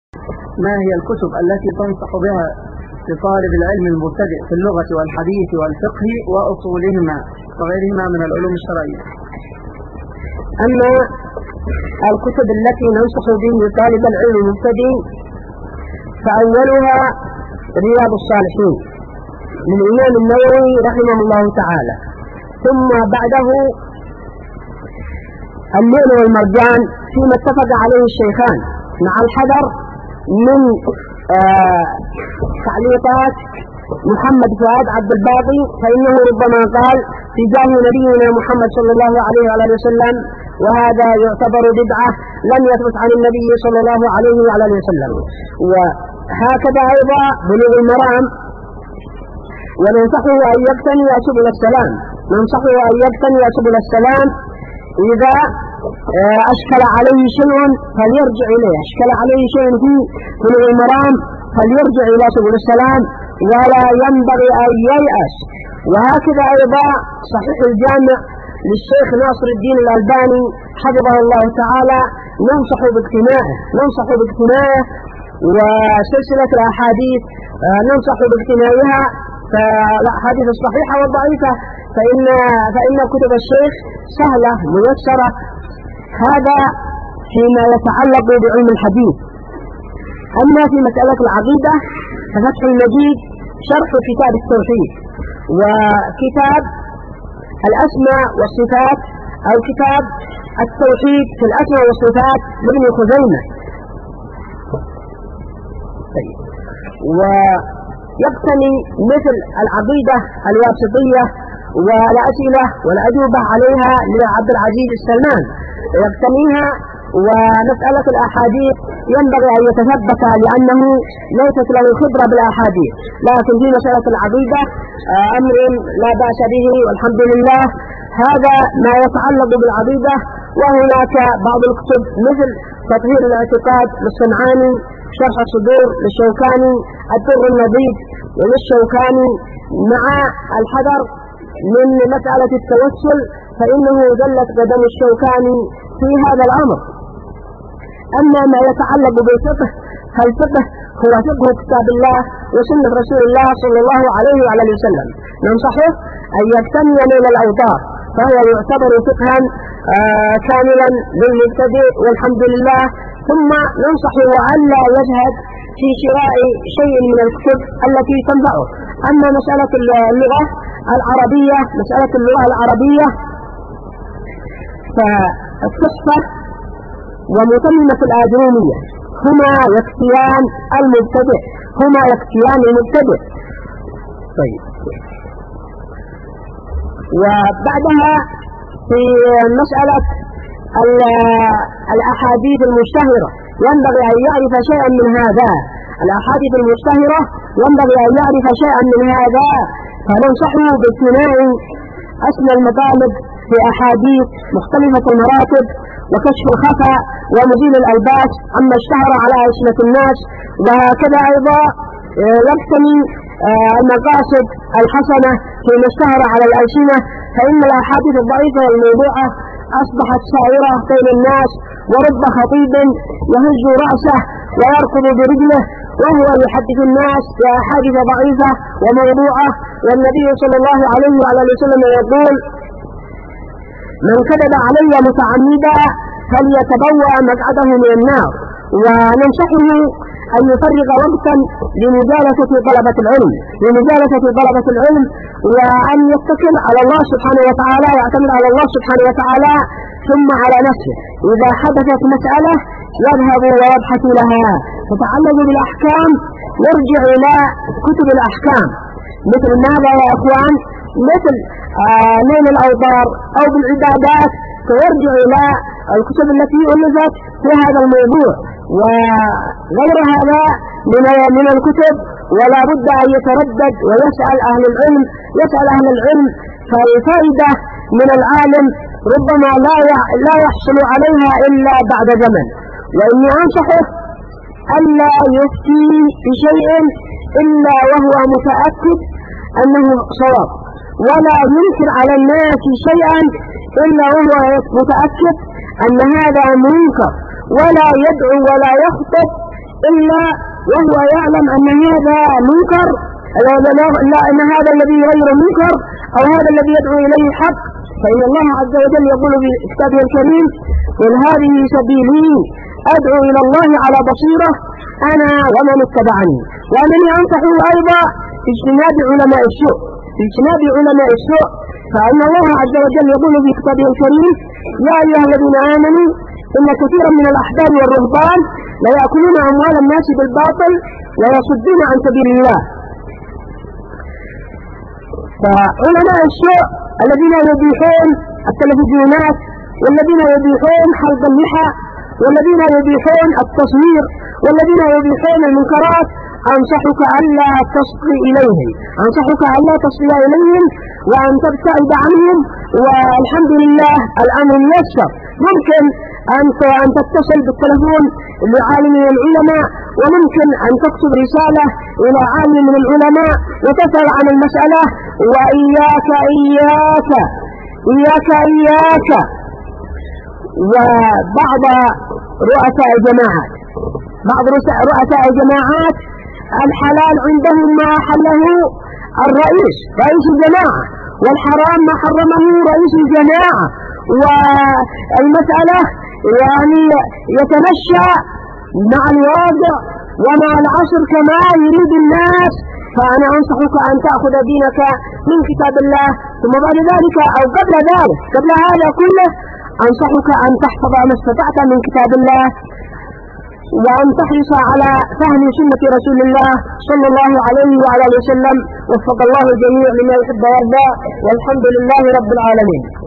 ما هي الكتب التي تنصح بها لطالب العلم المبتدئ في اللغة والحديث والفقه وأصولهما وغيرهما من العلوم الشرعية؟ أما الكتب التي ننصح به لطالب العلم المبتدئ فأولها رياض الصالحين من الإمام النووي رحمه الله تعالى، ثم بعده اللؤلؤ والمرجان فيما اتفق عليه الشيخان مع الحذر من تعليقات محمد فؤاد عبد الباقي، فإنه ربما قال في جاه نبينا محمد صلى الله عليه وعلى وسلم، وهذا يعتبر بدعة لم يثبت عن النبي صلى الله عليه وعلى وسلم. وهكذا أيضا بلوغ المرام، وننصحه أن يقتني سبل السلام، ننصحه أن يقتني سبل السلام إذا أشكل عليه شيء فليرجع إليه، أشكل عليه شيء في بلوغ المرام فليرجع إلى سبل السلام ولا ينبغي أن ييأس. وهكذا أيضا صحيح الجامع للشيخ ناصر الدين الألباني حفظه الله تعالى ننصح باقتنائه، وسلسلة الأحاديث ننصح باقتنائها، فالأحاديث الصحيحة والضعيفة فإن كتب الشيخ سهلة ميسرة. هذا فيما يتعلق بعلم الحديث. أما في مسألة العقيدة ففتح المجيد شرح كتاب التوحيد، وكتاب الأسماء والصفات أو كتاب التوحيد في الأسماء والصفات لابن خزيمة. ويقتني مثل العقيدة الواسطية والأسئلة والأجوبة عليها لعبد العزيز السلمان يقتنيها. ومسألة الأحاديث ينبغي أن يتثبت لأنه ليست له خبرة بالأحاديث، لكن في مسألة العقيدة أمر لا بأس به والحمد لله. هذا ما يتعلق بالعقيدة. وهناك بعض الكتب مثل تطهير الاعتقاد للصنعاني، شرح الصدور للشوكاني، الدر النضيد للشوكاني، مع الحذر من مسألة التوسل فإنه ذلت قدم الشوكاني في هذا الأمر. أما ما يتعلق بالفقه فالفقه هو فقه كتاب الله وسنة رسول الله صلى الله عليه وعلى وسلم. ننصحه أن يقتني نيل الأوطار، فهو يعتبر فقها كاملا للمبتدئ والحمد لله. ثم ننصحه ألا يجهد في شراء شيء من الكتب التي تنفعه. أما مسألة اللغة العربية، مسألة اللغة العربية فالتصفة ومتممة الآجرومية هما يكفيان المبتدئ. طيب، وبعدها في مسألة الأحاديث المشتهرة ينبغي أن يعرف شيئا من هذا. الأحاديث المشتهرة ينبغي أن يعرف شيئا من هذا، فننصحه باقتناء أسمى المطالب في أحاديث مختلفة المراتب وكشف الخفا ومزيل الألباس عما اشتهر على ألسنة الناس. وهكذا أيضا يقتني المقاصد الحسنة فيما اشتهر على الألسنة، فإن الأحاديث الضعيفة والموضوعة أصبحت سائرة بين الناس، ورب خطيب يهز رأسه ويركض برجله وهو يحدث الناس بأحاديث ضعيفة وموضوعة. والنبي صلى الله عليه وعلى وسلم يقول: من كذب علي متعمدا فليتبوأ مقعده من النار. وننصحه أن يفرغ وقتا لمجالسة طلبة العلم، وأن يتكل على الله سبحانه وتعالى، يعتمد على الله سبحانه وتعالى ثم على نفسه. إذا حدثت مسألة يذهب ويبحث لها تتعلق بالأحكام، يرجع إلى كتب الأحكام. مثل ماذا يا أخوان؟ مثل نيل الأوطار أو بالعبادات، فيرجع إلى الكتب التي ألفت في هذا الموضوع. وغير هذا من الكتب، ولا بد أن يتردد ويسأل أهل العلم، فالفائدة من العالم ربما لا يحصل عليها إلا بعد زمن. وإني أنصحه ألا يفتي بشيء إلا وهو متأكد أنه صواب، ولا ينكر على الناس شيئا إلا وهو متأكد أن هذا منكر، ولا يدعو ولا يخطب إلا وهو يعلم أن هذا منكر، لا أن هذا الذي غير منكر أو هذا الذي يدعو إليه حق، فإن الله عز وجل يقول في كتابه الكريم: قل هذه سبيلي أدعو إلى الله على بصيرة أنا ومن اتبعني. وأنني أنصحه أيضا في اجتناب علماء السوء، فإن الله عز وجل يقول في كتابه الكريم: يا أيها الذين آمنوا إن كثيرا من الأحبار والرهبان لا يأكلون أموال الناس بالباطل ويصدون عن سبيل الله. فعلماء السوء الذين يبيحون التلفزيونات، والذين يبيحون حلق اللحى، والذين يبيحون التصوير، والذين يبيحون المنكرات، أنصحك ألا تصغي إليهم، وأن تبتعد عنهم. والحمد لله الأمر ميسر، ممكن أن تتصل بالتلفون لعالم من العلماء، وممكن أن تكتب رسالة إلى عالم من العلماء وتسأل عن المسألة. وإياك وبعض رؤساء الجماعات الحلال عندهم ما أحله رئيس الجماعة، والحرام ما حرمه رئيس الجماعة، والمسألة يعني يتمشى مع الواقع ومع العصر كما يريد الناس. فأنا أنصحك أن تأخذ دينك من كتاب الله، ثم بعد ذلك أو قبل هذا كله أنصحك أن تحفظ ما استطعت من كتاب الله، وأن تحرص على فهم سنة رسول الله صلى الله عليه وعلى آله وسلم. وفق الله الجميع لما يحب ويرضى، والحمد لله رب العالمين.